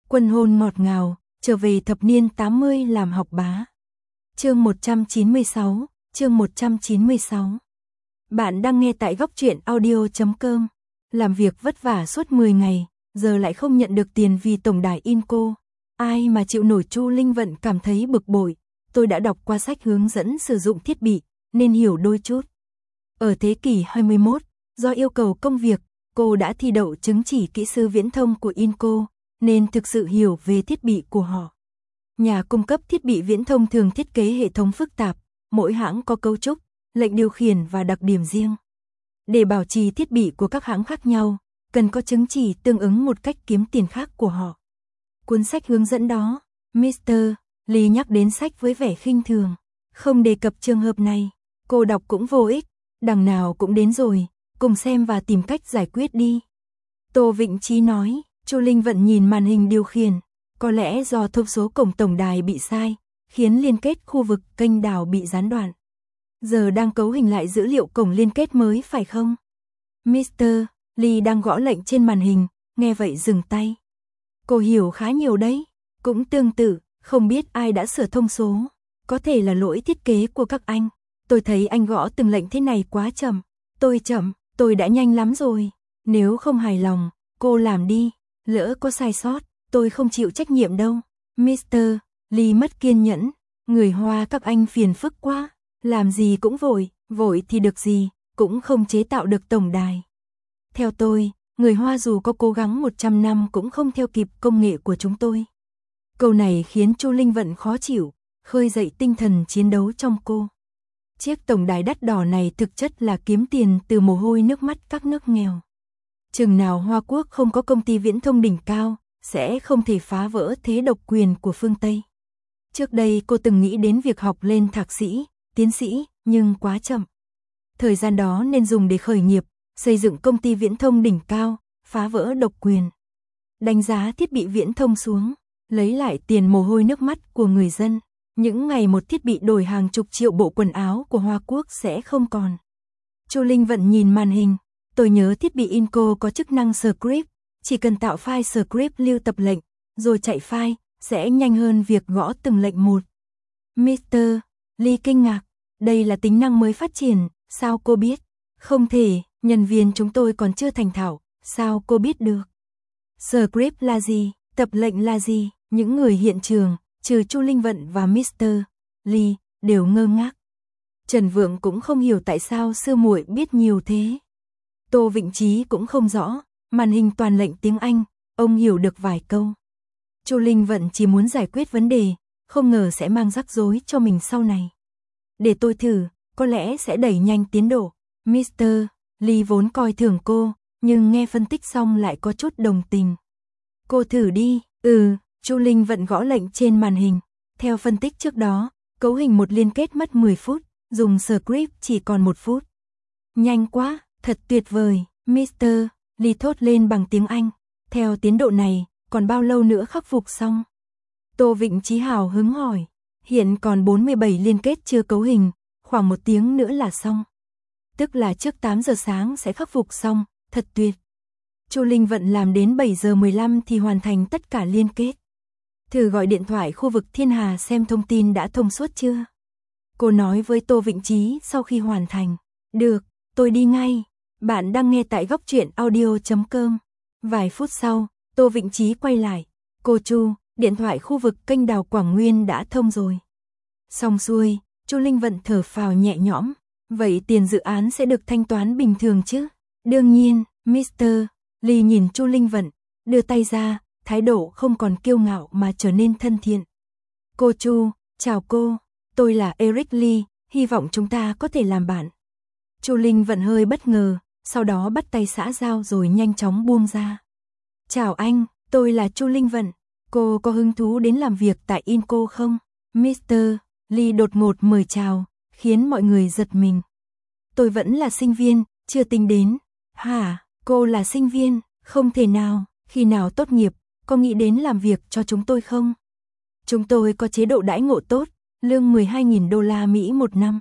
Quân hôn ngọt ngào, trở về thập niên 80 làm học bá. Chương 196, chương 196. Bạn đang nghe tại góc truyện audio.com. Làm việc vất vả suốt 10 ngày, giờ lại không nhận được tiền vì tổng đài Inco. Ai mà chịu nổi. Chu Linh Vận cảm thấy bực bội. Tôi đã đọc qua sách hướng dẫn sử dụng thiết bị, nên hiểu đôi chút. Ở thế kỷ 21, do yêu cầu công việc, cô đã thi đậu chứng chỉ kỹ sư viễn thông của Inco, nên thực sự hiểu về thiết bị của họ. Nhà cung cấp thiết bị viễn thông thường thiết kế hệ thống phức tạp, mỗi hãng có cấu trúc, lệnh điều khiển và đặc điểm riêng. Để bảo trì thiết bị của các hãng khác nhau, cần có chứng chỉ tương ứng một cách kiếm tiền khác của họ. Cuốn sách hướng dẫn đó, Mr. Lee nhắc đến sách với vẻ khinh thường, không đề cập trường hợp này. Cô đọc cũng vô ích, đằng nào cũng đến rồi, cùng xem và tìm cách giải quyết đi. Tô Vịnh Chí nói. Chu Linh Vận nhìn màn hình điều khiển, có lẽ do thông số cổng tổng đài bị sai, khiến liên kết khu vực kênh đảo bị gián đoạn. Giờ đang cấu hình lại dữ liệu cổng liên kết mới phải không? Mr. Lee đang gõ lệnh trên màn hình, nghe vậy dừng tay. Cô hiểu khá nhiều đấy, cũng tương tự, không biết ai đã sửa thông số, có thể là lỗi thiết kế của các anh. Tôi thấy anh gõ từng lệnh thế này quá chậm. Tôi đã nhanh lắm rồi. Nếu không hài lòng, cô làm đi. Lỡ có sai sót, tôi không chịu trách nhiệm đâu. Mr. Lee mất kiên nhẫn. Người Hoa các anh phiền phức quá. Làm gì cũng vội thì được gì, cũng không chế tạo được tổng đài. Theo tôi, người Hoa dù có cố gắng 100 năm cũng không theo kịp công nghệ của chúng tôi. Câu này khiến Chu Linh Vận khó chịu, khơi dậy tinh thần chiến đấu trong cô. Chiếc tổng đài đắt đỏ này thực chất là kiếm tiền từ mồ hôi nước mắt các nước nghèo. Chừng nào Hoa Quốc không có công ty viễn thông đỉnh cao, sẽ không thể phá vỡ thế độc quyền của phương Tây. Trước đây cô từng nghĩ đến việc học lên thạc sĩ, tiến sĩ, nhưng quá chậm. Thời gian đó nên dùng để khởi nghiệp, xây dựng công ty viễn thông đỉnh cao, phá vỡ độc quyền. Đánh giá thiết bị viễn thông xuống, lấy lại tiền mồ hôi nước mắt của người dân. Những ngày một thiết bị đổi hàng chục triệu bộ quần áo của Hoa Quốc sẽ không còn. Chu Linh Vận nhìn màn hình. Tôi nhớ thiết bị Inco có chức năng script, chỉ cần tạo file script lưu tập lệnh, rồi chạy file, sẽ nhanh hơn việc gõ từng lệnh một. Mr. Lee kinh ngạc, đây là tính năng mới phát triển, sao cô biết? Không thể, nhân viên chúng tôi còn chưa thành thạo, sao cô biết được? Script là gì? Tập lệnh là gì? Những người hiện trường, trừ Chu Linh Vận và Mr. Lee, đều ngơ ngác. Trần Vượng cũng không hiểu tại sao sư muội biết nhiều thế. Tô Vịnh Chí cũng không rõ, màn hình toàn lệnh tiếng Anh, ông hiểu được vài câu. Chu Linh Vận chỉ muốn giải quyết vấn đề, không ngờ sẽ mang rắc rối cho mình sau này. Để tôi thử, có lẽ sẽ đẩy nhanh tiến độ. Mr. Lee vốn coi thường cô, nhưng nghe phân tích xong lại có chút đồng tình. Cô thử đi. Chu Linh Vận gõ lệnh trên màn hình. Theo phân tích trước đó, cấu hình một liên kết mất 10 phút, dùng script chỉ còn 1 phút. Nhanh quá, thật tuyệt vời, Mr. Lee thốt lên bằng tiếng Anh. Theo tiến độ này, còn bao lâu nữa khắc phục xong? Tô Vịnh Chí hào hứng hỏi. Hiện còn 47 liên kết chưa cấu hình, khoảng 1 tiếng nữa là xong. Tức là trước 8 giờ sáng sẽ khắc phục xong, thật tuyệt. Chu Linh Vận làm đến 7 giờ 15 thì hoàn thành tất cả liên kết. Thử gọi điện thoại khu vực Thiên Hà xem thông tin đã thông suốt chưa? Cô nói với Tô Vịnh Chí sau khi hoàn thành. Được, tôi đi ngay. Bạn đang nghe tại góc truyện audio.com. Vài phút sau, Tô Vịnh Chí quay lại. Cô Chu, điện thoại khu vực kênh đào Quảng Nguyên đã thông rồi. Xong xuôi, Chu Linh Vận thở phào nhẹ nhõm. Vậy tiền dự án sẽ được thanh toán bình thường chứ? Đương nhiên, Mr. Lee nhìn Chu Linh Vận, đưa tay ra, thái độ không còn kiêu ngạo mà trở nên thân thiện. Cô Chu, chào cô, tôi là Eric Lee, hy vọng chúng ta có thể làm bạn. Chu Linh Vận hơi bất ngờ, sau đó bắt tay xã giao rồi nhanh chóng buông ra. Chào anh, tôi là Chu Linh Vận, cô có hứng thú đến làm việc tại Inco không? Mr. Lee đột ngột mời chào, khiến mọi người giật mình. Tôi vẫn là sinh viên, chưa tính đến. Hả, cô là sinh viên, không thể nào, khi nào tốt nghiệp, có nghĩ đến làm việc cho chúng tôi không? Chúng tôi có chế độ đãi ngộ tốt, lương 12.000 đô la Mỹ một năm.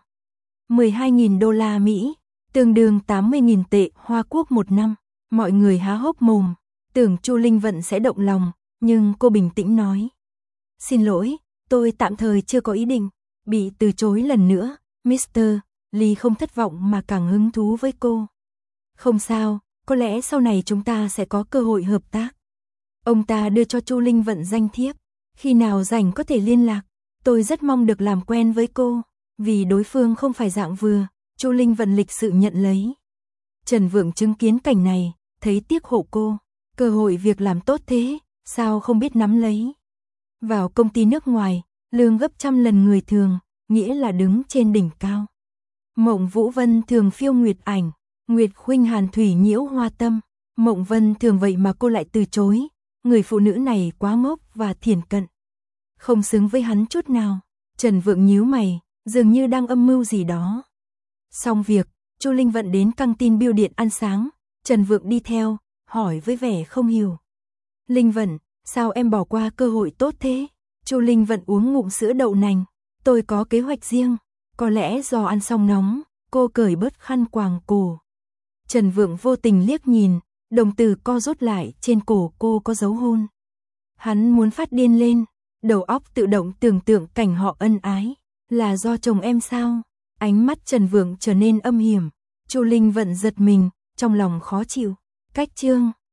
12.000 đô la Mỹ, tương đương 80.000 tệ Hoa Quốc một năm. Mọi người há hốc mồm, tưởng Chu Linh Vận sẽ động lòng, nhưng cô bình tĩnh nói. Xin lỗi, tôi tạm thời chưa có ý định. Bị từ chối lần nữa, Mr. Lee không thất vọng mà càng hứng thú với cô. Không sao, có lẽ sau này chúng ta sẽ có cơ hội hợp tác. Ông ta đưa cho Chu Linh Vận danh thiếp. Khi nào rảnh có thể liên lạc. Tôi rất mong được làm quen với cô. Vì đối phương không phải dạng vừa, Chu Linh Vận lịch sự nhận lấy. Trần Vượng chứng kiến cảnh này, thấy tiếc hộ cô. Cơ hội việc làm tốt thế, sao không biết nắm lấy. Vào công ty nước ngoài, lương gấp trăm lần người thường, nghĩa là đứng trên đỉnh cao. Mộng Vũ Vân thường phiêu nguyệt ảnh, Nguyệt khuynh hàn thủy nhiễu hoa tâm. Mộng Vân thường vậy mà cô lại từ chối. Người phụ nữ này quá ngốc và thiển cận. Không xứng với hắn chút nào. Trần Vượng nhíu mày, dường như đang âm mưu gì đó. Xong việc, Chu Linh Vận đến căng tin bưu điện ăn sáng. Trần Vượng đi theo, hỏi với vẻ không hiểu. Linh Vận, sao em bỏ qua cơ hội tốt thế? Chu Linh Vận uống ngụm sữa đậu nành. Tôi có kế hoạch riêng. Có lẽ do ăn xong nóng, cô cởi bớt khăn quàng cổ. Trần Vượng vô tình liếc nhìn, đồng tử co rút lại, trên cổ cô có dấu hôn. Hắn muốn phát điên lên, đầu óc tự động tưởng tượng cảnh họ ân ái. Là do chồng em sao? Ánh mắt Trần Vượng trở nên âm hiểm. Chu Linh Vận giật mình, trong lòng khó chịu. Cách chương